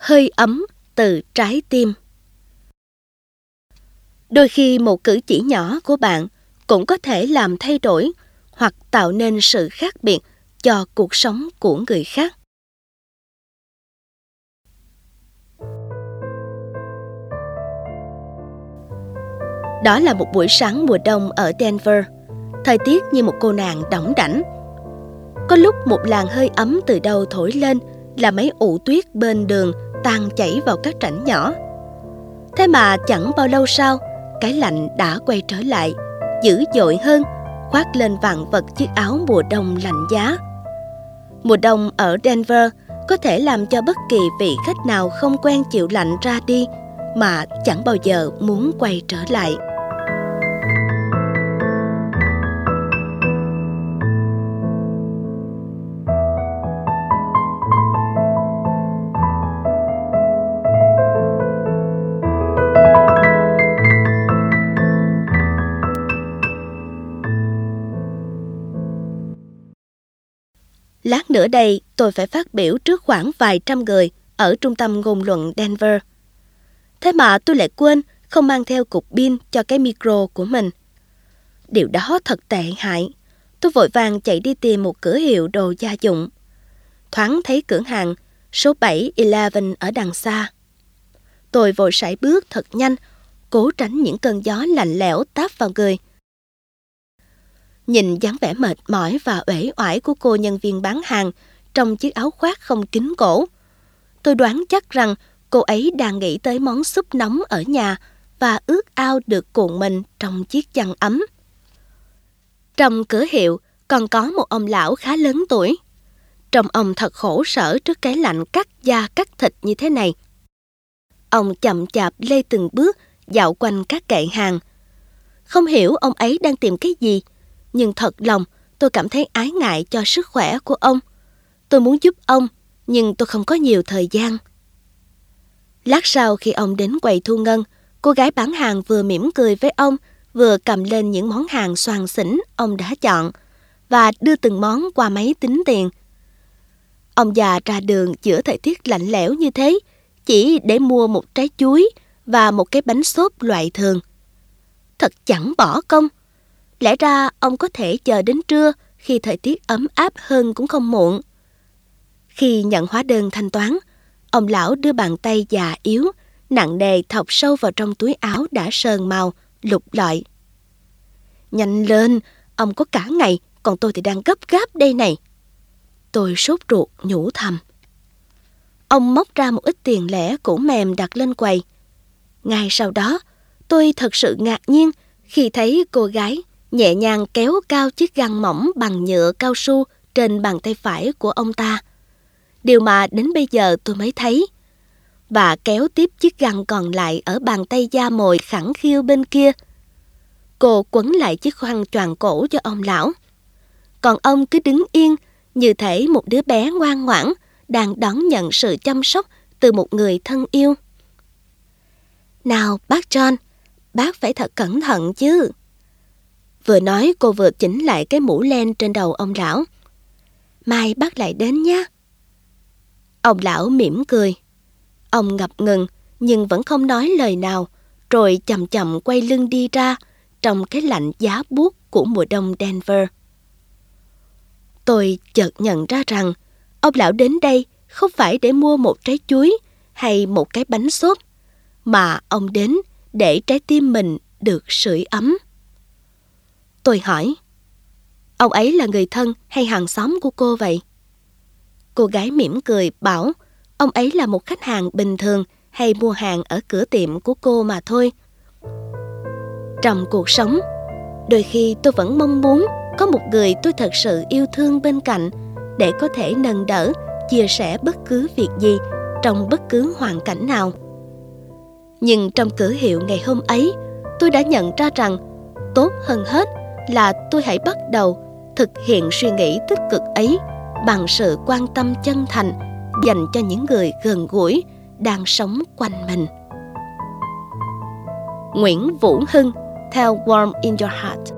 hơi ấm từ trái tim. Đôi khi một cử chỉ nhỏ của bạn cũng có thể làm thay đổi hoặc tạo nên sự khác biệt cho cuộc sống của người khác. Đó là một buổi sáng mùa đông ở Denver. Thời tiết như một cô nàng đỏng đảnh. Có lúc một làn hơi ấm từ đâu thổi lên là mấy ụ tuyết bên đường tan chảy vào các rãnh nhỏ. Thế mà chẳng bao lâu sau, cái lạnh đã quay trở lại, dữ dội hơn, khoác lên vạn vật chiếc áo mùa đông lạnh giá. Mùa đông ở Denver có thể làm cho bất kỳ vị khách nào không quen chịu lạnh ra đi mà chẳng bao giờ muốn quay trở lại. Lát nữa đây, tôi phải phát biểu trước khoảng vài trăm người ở trung tâm ngôn luận Denver. Thế mà tôi lại quên không mang theo cục pin cho cái micro của mình. Điều đó thật tệ hại. Tôi vội vàng chạy đi tìm một cửa hiệu đồ gia dụng. Thoáng thấy cửa hàng số 7-Eleven ở đằng xa. Tôi vội sải bước thật nhanh, cố tránh những cơn gió lạnh lẽo táp vào người. Nhìn dáng vẻ mệt mỏi và uể oải của cô nhân viên bán hàng trong chiếc áo khoác không kín cổ, tôi đoán chắc rằng cô ấy đang nghĩ tới món súp nóng ở nhà và ước ao được cuộn mình trong chiếc chăn ấm. Trong cửa hiệu còn có một ông lão khá lớn tuổi. Trông ông thật khổ sở trước cái lạnh cắt da cắt thịt như thế này. Ông chậm chạp lê từng bước dạo quanh các kệ hàng. Không hiểu ông ấy đang tìm cái gì, nhưng thật lòng tôi cảm thấy ái ngại cho sức khỏe của ông. Tôi muốn giúp ông, nhưng tôi không có nhiều thời gian. Lát sau khi ông đến quầy thu ngân, cô gái bán hàng vừa mỉm cười với ông, vừa cầm lên những món hàng xoàng xỉnh ông đã chọn và đưa từng món qua máy tính tiền. Ông già ra đường giữa thời tiết lạnh lẽo như thế chỉ để mua một trái chuối và một cái bánh xốp loại thường. Thật chẳng bỏ công. Lẽ ra ông có thể chờ đến trưa khi thời tiết ấm áp hơn cũng không muộn. Khi nhận hóa đơn thanh toán, ông lão đưa bàn tay già yếu, nặng nề thọc sâu vào trong túi áo đã sờn màu, lục lọi. Nhanh lên, ông có cả ngày, còn tôi thì đang gấp gáp đây này. Tôi sốt ruột nhủ thầm. Ông móc ra một ít tiền lẻ cũ mềm đặt lên quầy. Ngay sau đó, tôi thật sự ngạc nhiên khi thấy cô gái nhẹ nhàng kéo cao chiếc găng mỏng bằng nhựa cao su trên bàn tay phải của ông ta. Điều mà đến bây giờ tôi mới thấy. Và kéo tiếp chiếc găng còn lại ở bàn tay da mồi khẳng khiu bên kia. Cô quấn lại chiếc khăn choàng cổ cho ông lão. Còn ông cứ đứng yên, như thể một đứa bé ngoan ngoãn đang đón nhận sự chăm sóc từ một người thân yêu. Nào bác John, bác phải thật cẩn thận chứ. Vừa nói cô vừa chỉnh lại cái mũ len trên đầu ông lão. Mai bác lại đến nhé. Ông lão mỉm cười. Ông ngập ngừng nhưng vẫn không nói lời nào, rồi chậm chậm quay lưng đi ra trong cái lạnh giá buốt của mùa đông Denver. Tôi chợt nhận ra rằng ông lão đến đây không phải để mua một trái chuối hay một cái bánh xốp, mà ông đến để trái tim mình được sưởi ấm. Tôi hỏi, ông ấy là người thân hay hàng xóm của cô vậy? Cô gái mỉm cười bảo ông ấy là một khách hàng bình thường hay mua hàng ở cửa tiệm của cô mà thôi. Trong cuộc sống, đôi khi tôi vẫn mong muốn có một người tôi thật sự yêu thương bên cạnh để có thể nâng đỡ, chia sẻ bất cứ việc gì trong bất cứ hoàn cảnh nào. Nhưng trong cửa hiệu ngày hôm ấy, tôi đã nhận ra rằng tốt hơn hết là tôi hãy bắt đầu thực hiện suy nghĩ tích cực ấy bằng sự quan tâm chân thành dành cho những người gần gũi đang sống quanh mình. Nguyễn Vũ Hưng theo Warm in Your Heart.